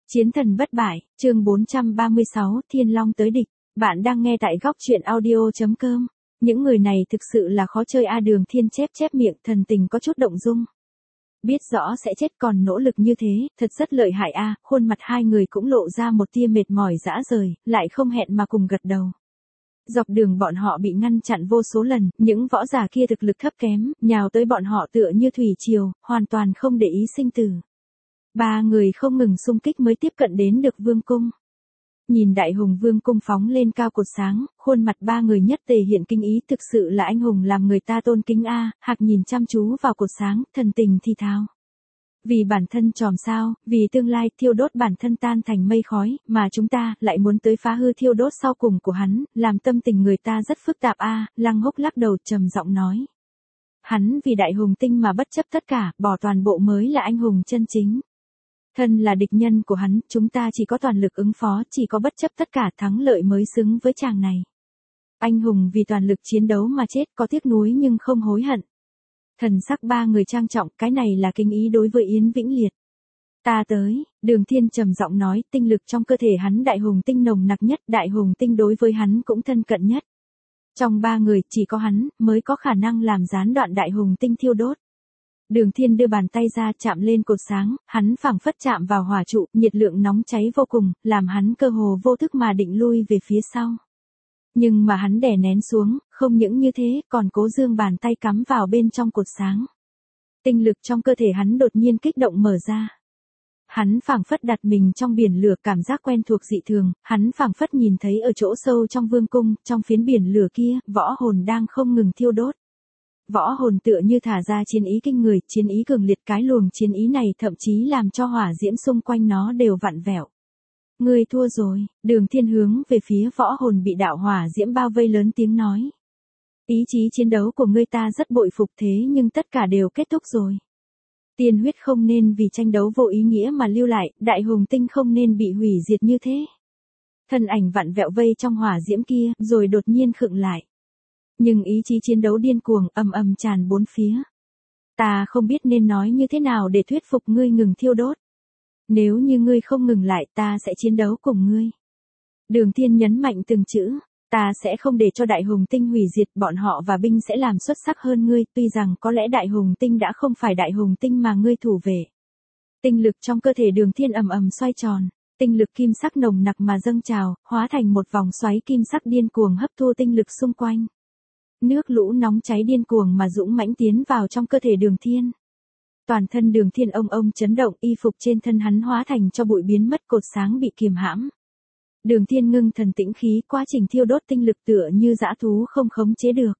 Chiến thần bất bại, chương 436, Thiên Long tới địch. Bạn đang nghe tại góc truyện audio.com. Những người này thực sự là khó chơi a. Đường Thiên chép miệng, thần tình có chút động dung. Biết rõ sẽ chết còn nỗ lực như thế, thật rất lợi hại a. Khuôn mặt hai người cũng lộ ra một tia mệt mỏi rã rời, lại không hẹn mà cùng gật đầu. Dọc đường bọn họ bị ngăn chặn vô số lần, những võ giả kia thực lực thấp kém, nhào tới bọn họ tựa như thủy triều, hoàn toàn không để ý sinh tử. Ba người không ngừng xung kích mới tiếp cận đến được vương cung. Nhìn đại hùng vương cung phóng lên cao cột sáng, khuôn mặt ba người nhất tề hiện kinh ý, thực sự là anh hùng làm người ta tôn kính a. Hạc nhìn chăm chú vào cột sáng, thần tình thì thào. Vì bản thân tròm sao, vì tương lai thiêu đốt bản thân tan thành mây khói, mà chúng ta lại muốn tới phá hư thiêu đốt sau cùng của hắn, làm tâm tình người ta rất phức tạp a. Lăng Húc lắc đầu trầm giọng nói. Hắn vì đại hùng tinh mà bất chấp tất cả, bỏ toàn bộ mới là anh hùng chân chính. Thân là địch nhân của hắn, chúng ta chỉ có toàn lực ứng phó, chỉ có bất chấp tất cả thắng lợi mới xứng với chàng này. Anh hùng vì toàn lực chiến đấu mà chết, có tiếc nuối nhưng không hối hận. Thần sắc ba người trang trọng, cái này là kính ý đối với Yến Vĩnh Liệt. Ta tới, Đường Thiên trầm giọng nói, tinh lực trong cơ thể hắn đại hùng tinh nồng nặc nhất, đại hùng tinh đối với hắn cũng thân cận nhất. Trong ba người, chỉ có hắn, mới có khả năng làm gián đoạn đại hùng tinh thiêu đốt. Đường Thiên đưa bàn tay ra chạm lên cột sáng, hắn phảng phất chạm vào hỏa trụ, nhiệt lượng nóng cháy vô cùng, làm hắn cơ hồ vô thức mà định lui về phía sau. Nhưng mà hắn đè nén xuống, không những như thế, còn cố dương bàn tay cắm vào bên trong cột sáng. Tinh lực trong cơ thể hắn đột nhiên kích động mở ra. Hắn phảng phất đặt mình trong biển lửa, cảm giác quen thuộc dị thường, hắn phảng phất nhìn thấy ở chỗ sâu trong vương cung, trong phiến biển lửa kia, võ hồn đang không ngừng thiêu đốt. Võ hồn tựa như thả ra chiến ý kinh người, chiến ý cường liệt, cái luồng chiến ý này thậm chí làm cho hỏa diễm xung quanh nó đều vặn vẹo. Ngươi thua rồi, Đường Thiên hướng về phía võ hồn bị đạo hỏa diễm bao vây lớn tiếng nói. Ý chí chiến đấu của ngươi ta rất bội phục, thế nhưng tất cả đều kết thúc rồi. Tiên huyết không nên vì tranh đấu vô ý nghĩa mà lưu lại, đại hùng tinh không nên bị hủy diệt như thế. Thân ảnh vặn vẹo vây trong hỏa diễm kia, rồi đột nhiên khựng lại. Nhưng ý chí chiến đấu điên cuồng ầm tràn bốn phía. Ta không biết nên nói như thế nào để thuyết phục ngươi ngừng thiêu đốt. Nếu như ngươi không ngừng lại, ta sẽ chiến đấu cùng ngươi. Đường Thiên nhấn mạnh từng chữ, ta sẽ không để cho đại hùng tinh hủy diệt, bọn họ và binh sẽ làm xuất sắc hơn ngươi, tuy rằng có lẽ đại hùng tinh đã không phải đại hùng tinh mà ngươi thủ về. Tinh lực trong cơ thể Đường Thiên ầm xoay tròn, tinh lực kim sắc nồng nặc mà dâng trào, hóa thành một vòng xoáy kim sắc điên cuồng hấp thu tinh lực xung quanh. Nước lũ nóng cháy điên cuồng mà dũng mãnh tiến vào trong cơ thể Đường Thiên. Toàn thân Đường Thiên ông chấn động, y phục trên thân hắn hóa thành cho bụi biến mất, cột sáng bị kiềm hãm. Đường Thiên ngưng thần tĩnh khí, quá trình thiêu đốt tinh lực tựa như dã thú không khống chế được.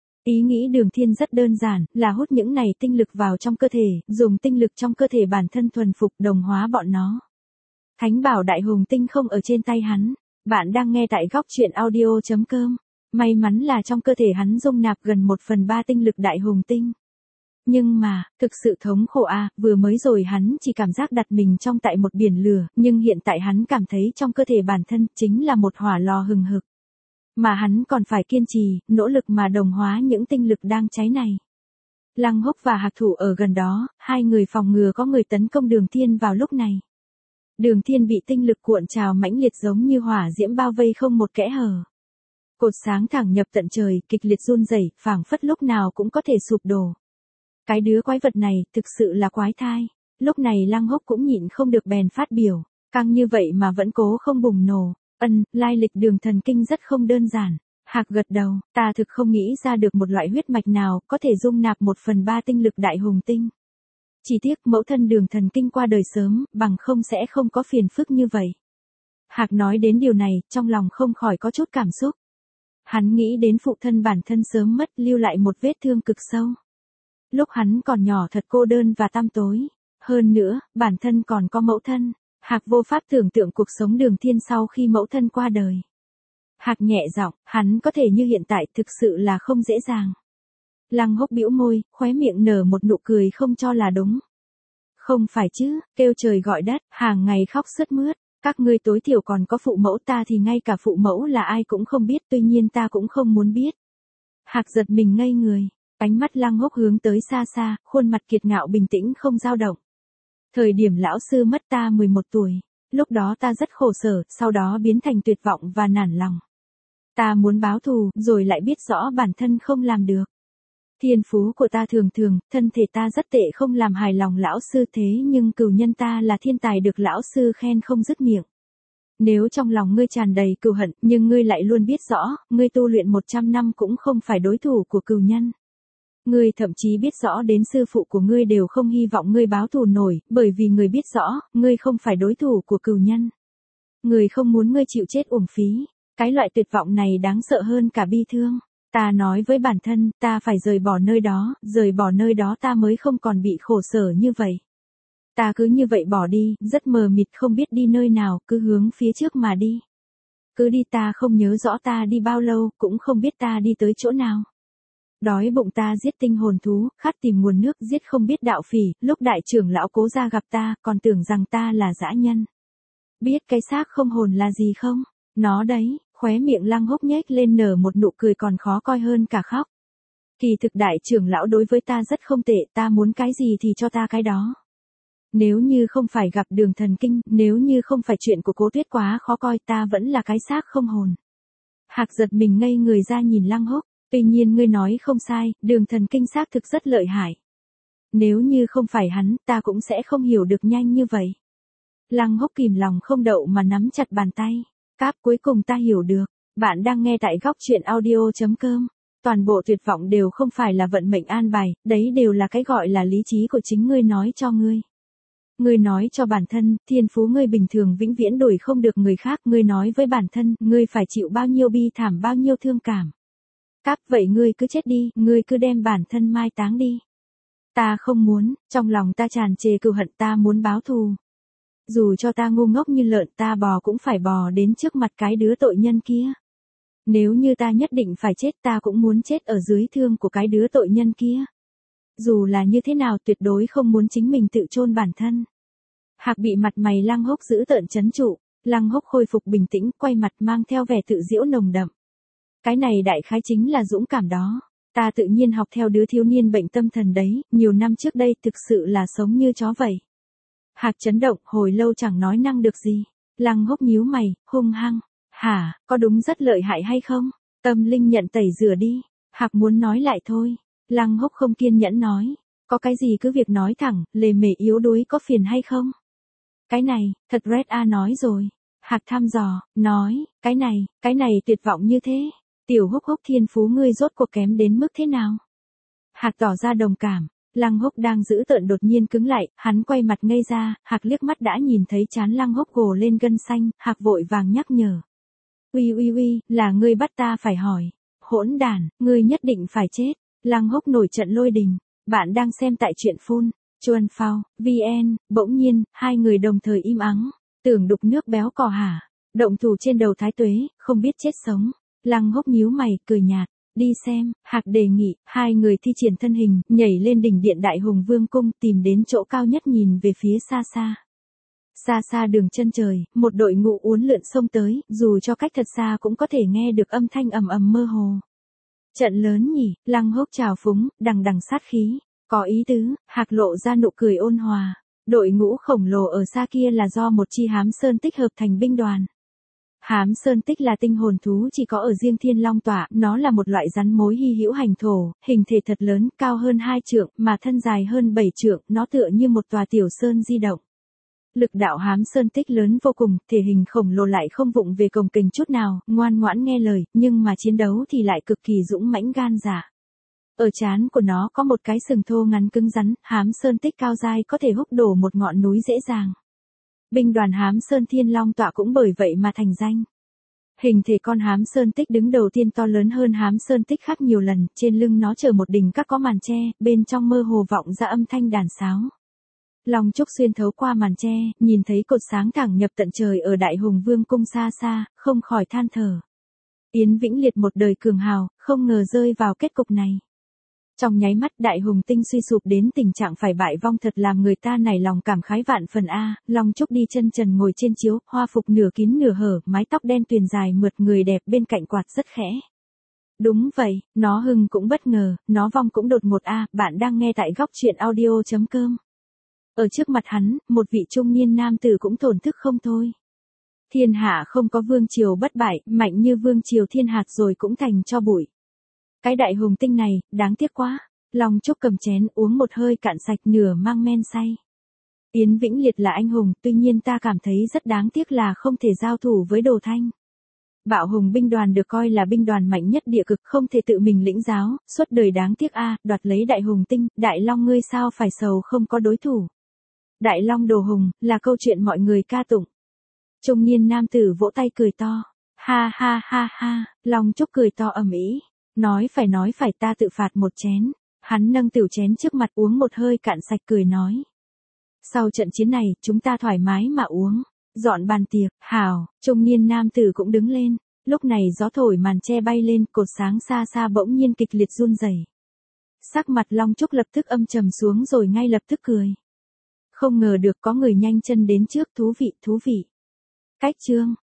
Ý nghĩ Đường Thiên rất đơn giản, là hút những này tinh lực vào trong cơ thể, dùng tinh lực trong cơ thể bản thân thuần phục đồng hóa bọn nó. Thánh bảo đại hùng tinh không ở trên tay hắn. Bạn đang nghe tại góc truyện audio.com. May mắn là trong cơ thể hắn dung nạp gần 1/3 tinh lực đại hùng tinh. Nhưng mà, thực sự thống khổ a. Vừa mới rồi hắn chỉ cảm giác đặt mình trong tại một biển lửa, nhưng hiện tại hắn cảm thấy trong cơ thể bản thân chính là một hỏa lò hừng hực. Mà hắn còn phải kiên trì, nỗ lực mà đồng hóa những tinh lực đang cháy này. Lăng Húc và Hạc Thủ ở gần đó, hai người phòng ngừa có người tấn công Đường Thiên vào lúc này. Đường Thiên bị tinh lực cuộn trào mãnh liệt giống như hỏa diễm bao vây không một kẽ hở. Cột sáng thẳng nhập tận trời, kịch liệt run rẩy, phảng phất lúc nào cũng có thể sụp đổ. Cái đứa quái vật này, thực sự là quái thai. Lúc này Lăng Húc cũng nhịn không được bèn phát biểu, căng như vậy mà vẫn cố không bùng nổ. Lai lịch Đường thần kinh rất không đơn giản. Hạc gật đầu, ta thực không nghĩ ra được một loại huyết mạch nào có thể dung nạp 1/3 tinh lực đại hùng tinh. Chỉ tiếc mẫu thân Đường thần kinh qua đời sớm, bằng không sẽ không có phiền phức như vậy. Hạc nói đến điều này, trong lòng không khỏi có chút cảm xúc. Hắn nghĩ đến phụ thân bản thân sớm mất, lưu lại một vết thương cực sâu. Lúc hắn còn nhỏ thật cô đơn và tăm tối. Hơn nữa, bản thân còn có mẫu thân. Hạc vô pháp tưởng tượng cuộc sống Đường Thiên sau khi mẫu thân qua đời. Hạc nhẹ giọng, hắn có thể như hiện tại thực sự là không dễ dàng. Lăng Húc bĩu môi, khóe miệng nở một nụ cười không cho là đúng. Không phải chứ, kêu trời gọi đất, hàng ngày khóc sướt mướt. Các ngươi tối thiểu còn có phụ mẫu, ta thì ngay cả phụ mẫu là ai cũng không biết, tuy nhiên ta cũng không muốn biết. Hạc giật mình ngây người, ánh mắt Lăng Húc hướng tới xa xa, khuôn mặt kiệt ngạo bình tĩnh không dao động. Thời điểm lão sư mất ta 11 tuổi, Lúc đó ta rất khổ sở, sau đó biến thành tuyệt vọng và nản lòng. Ta muốn báo thù, rồi lại biết rõ bản thân không làm được. Thiên phú của ta thường thường, thân thể ta rất tệ không làm hài lòng lão sư thế nhưng cừu nhân ta là thiên tài được lão sư khen không dứt miệng. Nếu trong lòng ngươi tràn đầy cừu hận, nhưng ngươi lại luôn biết rõ, ngươi tu luyện 100 năm cũng không phải đối thủ của cừu nhân. Ngươi thậm chí biết rõ đến sư phụ của ngươi đều không hy vọng ngươi báo thù nổi, bởi vì ngươi biết rõ, ngươi không phải đối thủ của cừu nhân. Ngươi không muốn ngươi chịu chết uổng phí. Cái loại tuyệt vọng này đáng sợ hơn cả bi thương. Ta nói với bản thân, ta phải rời bỏ nơi đó ta mới không còn bị khổ sở như vậy. Ta cứ như vậy bỏ đi, rất mờ mịt không biết đi nơi nào, cứ hướng phía trước mà đi. Cứ đi ta không nhớ rõ ta đi bao lâu, cũng không biết ta đi tới chỗ nào. Đói bụng ta giết tinh hồn thú, khát tìm nguồn nước giết không biết đạo phỉ, lúc đại trưởng lão Cố ra gặp ta, còn tưởng rằng ta là dã nhân. Biết cái xác không hồn là gì không? Nó đấy, khóe miệng Lăng Húc nhếch lên nở một nụ cười còn khó coi hơn cả khóc. Kỳ thực đại trưởng lão đối với ta rất không tệ, ta muốn cái gì thì cho ta cái đó. Nếu như không phải gặp Đường Thần Kinh, nếu như không phải chuyện của Cố Tuyết quá khó coi, ta vẫn là cái xác không hồn. Hạc giật mình ngây người ra nhìn Lăng Húc, tuy nhiên ngươi nói không sai, Đường Thần Kinh xác thực rất lợi hại. Nếu như không phải hắn, ta cũng sẽ không hiểu được nhanh như vậy. Lăng Húc kìm lòng không đậu mà nắm chặt bàn tay. Cáp, cuối cùng ta hiểu được. Bạn đang nghe tại góc truyện audio.com. Toàn bộ tuyệt vọng đều không phải là vận mệnh an bài, đấy đều là cái gọi là lý trí của chính ngươi nói cho ngươi. Ngươi nói cho bản thân, thiên phú ngươi bình thường vĩnh viễn đổi không được người khác, ngươi nói với bản thân, ngươi phải chịu bao nhiêu bi thảm bao nhiêu thương cảm. Cáp, vậy ngươi cứ chết đi, ngươi cứ đem bản thân mai táng đi. Ta không muốn, trong lòng ta tràn trề cừu hận, ta muốn báo thù. Dù cho ta ngu ngốc như lợn ta bò cũng phải bò đến trước mặt cái đứa tội nhân kia. Nếu như ta nhất định phải chết ta cũng muốn chết ở dưới thương của cái đứa tội nhân kia. Dù là như thế nào tuyệt đối không muốn chính mình tự chôn bản thân. Hạc bị mặt mày Lăng Húc giữ tợn trấn trụ, Lăng Húc khôi phục bình tĩnh, quay mặt mang theo vẻ tự giễu nồng đậm. Cái này đại khái chính là dũng cảm đó. Ta tự nhiên học theo đứa thiếu niên bệnh tâm thần đấy, nhiều năm trước đây thực sự là sống như chó vậy. Hạc chấn động, hồi lâu chẳng nói năng được gì. Lăng Húc nhíu mày, hung hăng. Hả, có đúng rất lợi hại hay không? Tâm linh nhận tẩy rửa đi. Hạc muốn nói lại thôi. Lăng Húc không kiên nhẫn nói. Có cái gì cứ việc nói thẳng, lề mề yếu đuối có phiền hay không? Cái này, thật Red A nói rồi. Hạc thăm dò, nói, cái này tuyệt vọng như thế. Tiểu Húc Húc thiên phú ngươi rốt cuộc kém đến mức thế nào? Hạc tỏ ra đồng cảm. Lăng Húc đang giữ tợn đột nhiên cứng lại, hắn quay mặt ngây ra, Hạc liếc mắt đã nhìn thấy trán Lăng Húc gồ lên gân xanh, Hạc vội vàng nhắc nhở. Uy, là ngươi bắt ta phải hỏi. Hỗn đản, ngươi nhất định phải chết. Lăng Húc nổi trận lôi đình. Bạn đang xem tại truyện phun. Chuan Phao, VN, bỗng nhiên, hai người đồng thời im ắng. Tưởng đục nước béo cò hả? Động thủ trên đầu Thái Tuế, không biết chết sống. Lăng Húc nhíu mày, cười nhạt. Đi xem, Hạc đề nghị, hai người thi triển thân hình, nhảy lên đỉnh điện Đại Hùng Vương cung, tìm đến chỗ cao nhất nhìn về phía xa xa. Xa xa đường chân trời, một đội ngũ uốn lượn xông tới, dù cho cách thật xa cũng có thể nghe được âm thanh ầm ầm mơ hồ. Trận lớn nhỉ, Lăng Húc trào phúng, đằng đằng sát khí, có ý tứ, Hạc lộ ra nụ cười ôn hòa. Đội ngũ khổng lồ ở xa kia là do một chi Hám Sơn Tích hợp thành binh đoàn. Hám Sơn Tích là tinh hồn thú chỉ có ở riêng Thiên Long tọa, nó là một loại rắn mối hy hữu hành thổ, hình thể thật lớn, cao hơn 2 trượng, mà thân dài hơn 7 trượng, nó tựa như một tòa tiểu sơn di động. Lực đạo Hám Sơn Tích lớn vô cùng, thể hình khổng lồ lại không vụng về cồng kềnh chút nào, ngoan ngoãn nghe lời, nhưng mà chiến đấu thì lại cực kỳ dũng mãnh gan dạ. Ở trán của nó có một cái sừng thô ngắn cứng rắn, Hám Sơn Tích cao dai có thể húc đổ một ngọn núi dễ dàng. Binh đoàn Hám Sơn Thiên Long tọa cũng bởi vậy mà thành danh. Hình thể con Hám Sơn Tích đứng đầu tiên to lớn hơn Hám Sơn Tích khác nhiều lần, trên lưng nó chở một đỉnh các có màn tre, bên trong mơ hồ vọng ra âm thanh đàn sáo. Long Trúc xuyên thấu qua màn tre, nhìn thấy cột sáng thẳng nhập tận trời ở Đại Hùng Vương cung xa xa, không khỏi than thở. Yến Vĩnh Liệt một đời cường hào, không ngờ rơi vào kết cục này. Trong nháy mắt Đại Hùng Tinh suy sụp đến tình trạng phải bại vong thật làm người ta nảy lòng cảm khái vạn phần a. Long Trúc đi chân trần ngồi trên chiếu, hoa phục nửa kín nửa hở, mái tóc đen tuyền dài mượt, người đẹp bên cạnh quạt rất khẽ. Đúng vậy, nó hưng cũng bất ngờ, nó vong cũng đột ngột a. Bạn đang nghe tại góc truyện audio.com. Ở trước mặt hắn, một vị trung niên nam tử cũng thổn thức không thôi. Thiên hạ không có vương triều bất bại, mạnh như vương triều thiên hạt rồi cũng thành cho bụi. Cái đại hùng tinh này, đáng tiếc quá. Long Trúc cầm chén uống một hơi cạn sạch nửa mang men say. Yến Vĩnh Liệt là anh hùng, tuy nhiên ta cảm thấy rất đáng tiếc là không thể giao thủ với Đồ Thanh. Bạo hùng binh đoàn được coi là binh đoàn mạnh nhất địa cực, không thể tự mình lĩnh giáo, suốt đời đáng tiếc đoạt lấy đại hùng tinh, Đại Long ngươi sao phải sầu không có đối thủ. Đại Long đồ hùng, là câu chuyện mọi người ca tụng. Trung niên nam tử vỗ tay cười to. Ha ha ha ha, Long Trúc cười to ầm ĩ. Nói phải ta tự phạt một chén. Hắn nâng tiểu chén trước mặt uống một hơi cạn sạch cười nói. Sau trận chiến này, chúng ta thoải mái mà uống. Dọn bàn tiệc, hào, trung niên nam tử cũng đứng lên. Lúc này gió thổi màn che bay lên, cột sáng xa xa bỗng nhiên kịch liệt run rẩy. Sắc mặt Long Trúc lập tức âm trầm xuống rồi ngay lập tức cười. Không ngờ được có người nhanh chân đến trước, thú vị. Cách chương